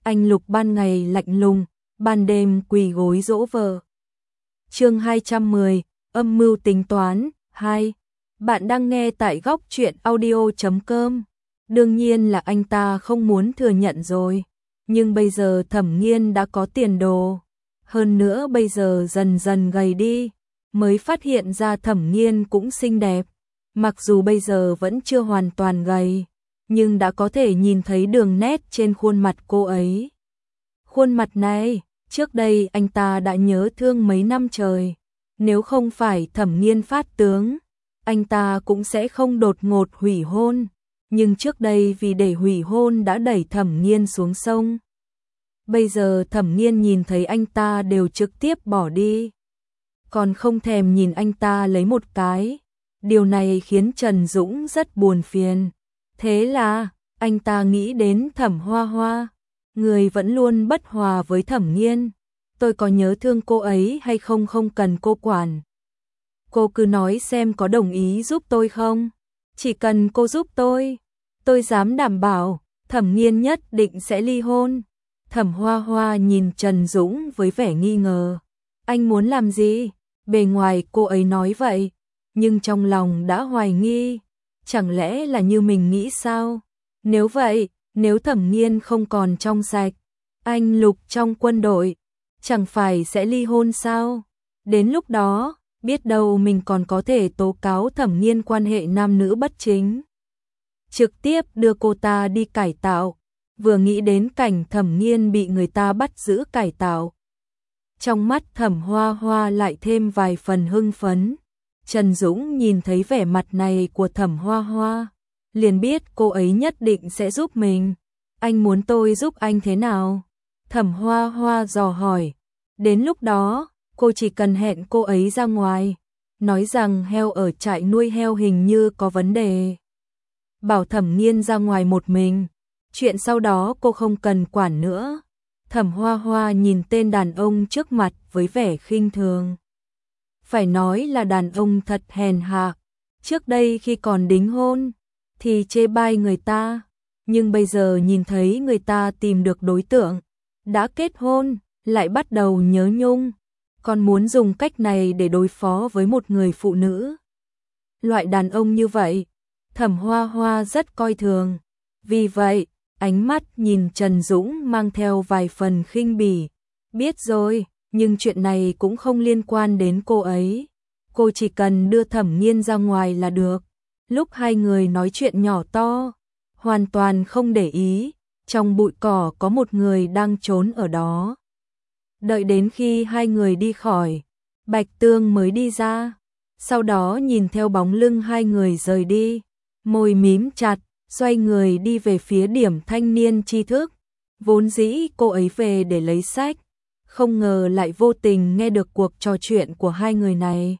Anh Lục ban ngày lạnh lùng, ban đêm quỳ gối dỗ vợ. Chương 210, âm mưu tính toán 2. Bạn đang nghe tại góc truyện audio.com. Đương nhiên là anh ta không muốn thừa nhận rồi, nhưng bây giờ Thẩm Nghiên đã có tiền đồ, hơn nữa bây giờ dần dần gầy đi, mới phát hiện ra Thẩm Nghiên cũng xinh đẹp, mặc dù bây giờ vẫn chưa hoàn toàn gầy, nhưng đã có thể nhìn thấy đường nét trên khuôn mặt cô ấy. Khuôn mặt này, trước đây anh ta đã nhớ thương mấy năm trời, nếu không phải Thẩm Nghiên phát tướng, anh ta cũng sẽ không đột ngột hủy hôn, nhưng trước đây vì để hủy hôn đã đẩy Thẩm Nghiên xuống sông. Bây giờ Thẩm Nghiên nhìn thấy anh ta đều trực tiếp bỏ đi, còn không thèm nhìn anh ta lấy một cái. Điều này khiến Trần Dũng rất buồn phiền. Thế là, anh ta nghĩ đến Thẩm Hoa Hoa, người vẫn luôn bất hòa với Thẩm Nghiên. Tôi có nhớ thương cô ấy hay không không cần cô quản. Cô cứ nói xem có đồng ý giúp tôi không? Chỉ cần cô giúp tôi dám đảm bảo, Thẩm Nghiên nhất định sẽ ly hôn. Thẩm Hoa Hoa nhìn Trần Dũng với vẻ nghi ngờ. Anh muốn làm gì? Bề ngoài cô ấy nói vậy, nhưng trong lòng đã hoài nghi. Chẳng lẽ là như mình nghĩ sao? Nếu vậy, nếu Thẩm Nghiên không còn trong sạch, anh Lục trong quân đội, chẳng phải sẽ ly hôn sao? Đến lúc đó, biết đâu mình còn có thể tố cáo Thẩm Nghiên quan hệ nam nữ bất chính. Trực tiếp đưa cô ta đi cải tạo, vừa nghĩ đến cảnh Thẩm Nghiên bị người ta bắt giữ cải tạo. Trong mắt Thẩm Hoa Hoa lại thêm vài phần hưng phấn. Trần Dũng nhìn thấy vẻ mặt này của Thẩm Hoa Hoa, liền biết cô ấy nhất định sẽ giúp mình. Anh muốn tôi giúp anh thế nào? Thẩm Hoa Hoa dò hỏi. Đến lúc đó, cô chỉ cần hẹn cô ấy ra ngoài, nói rằng heo ở trại nuôi heo hình như có vấn đề. Bảo Thẩm Nghiên ra ngoài một mình, chuyện sau đó cô không cần quản nữa. Thẩm Hoa Hoa nhìn tên đàn ông trước mặt với vẻ khinh thường. Phải nói là đàn ông thật hèn hạ, trước đây khi còn đính hôn thì chê bai người ta, nhưng bây giờ nhìn thấy người ta tìm được đối tượng, đã kết hôn, lại bắt đầu nhớ nhung, còn muốn dùng cách này để đối phó với một người phụ nữ. Loại đàn ông như vậy, Thẩm Hoa Hoa rất coi thường, vì vậy, ánh mắt nhìn Trần Dũng mang theo vài phần khinh bỉ. Biết rồi, nhưng chuyện này cũng không liên quan đến cô ấy. Cô chỉ cần đưa Thẩm Nghiên ra ngoài là được. Lúc hai người nói chuyện nhỏ to, hoàn toàn không để ý, trong bụi cỏ có một người đang trốn ở đó. Đợi đến khi hai người đi khỏi, Bạch Tương mới đi ra, sau đó nhìn theo bóng lưng hai người rời đi, môi mím chặt, xoay người đi về phía điểm thanh niên tri thức. Vốn dĩ cô ấy về để lấy sách, không ngờ lại vô tình nghe được cuộc trò chuyện của hai người này.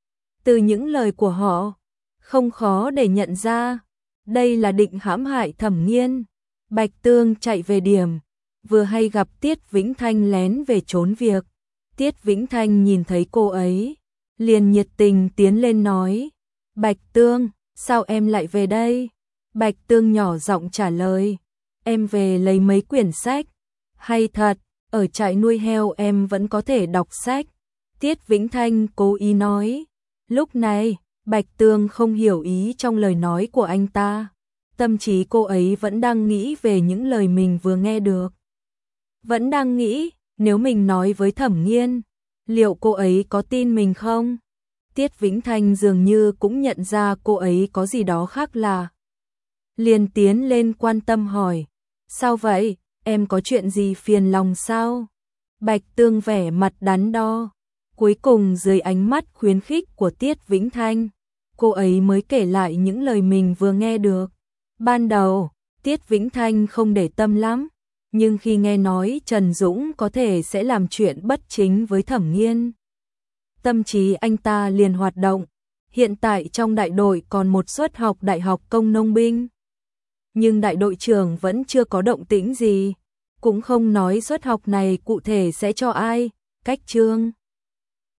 Từ những lời của họ, không khó để nhận ra, đây là định hãm hại Thẩm Nghiên. Bạch Tương chạy về điểm, vừa hay gặp Tiết Vĩnh Thanh lén về trốn việc. Tiết Vĩnh Thanh nhìn thấy cô ấy, liền nhiệt tình tiến lên nói, Bạch Tương, sao em lại về đây? Bạch Tương nhỏ giọng trả lời, em về lấy mấy quyển sách. Hay thật, ở trại nuôi heo em vẫn có thể đọc sách. Tiết Vĩnh Thanh cố ý nói. Lúc này, Bạch Tương không hiểu ý trong lời nói của anh ta. Tâm trí cô ấy vẫn đang nghĩ về những lời mình vừa nghe được. Vẫn đang nghĩ, nếu mình nói với Thẩm Nghiên, liệu cô ấy có tin mình không? Tiết Vĩnh Thanh dường như cũng nhận ra cô ấy có gì đó khác lạ. Liền tiến lên quan tâm hỏi, sao vậy, em có chuyện gì phiền lòng sao? Bạch Tương vẻ mặt đắn đo, cuối cùng dưới ánh mắt khuyến khích của Tiết Vĩnh Thanh, cô ấy mới kể lại những lời mình vừa nghe được. Ban đầu, Tiết Vĩnh Thanh không để tâm lắm, nhưng khi nghe nói Trần Dũng có thể sẽ làm chuyện bất chính với Thẩm Nghiên, tâm trí anh ta liền hoạt động. Hiện tại trong đại đội còn một suất học đại học công nông binh, nhưng đại đội trưởng vẫn chưa có động tĩnh gì, cũng không nói suất học này cụ thể sẽ cho ai, cách chương.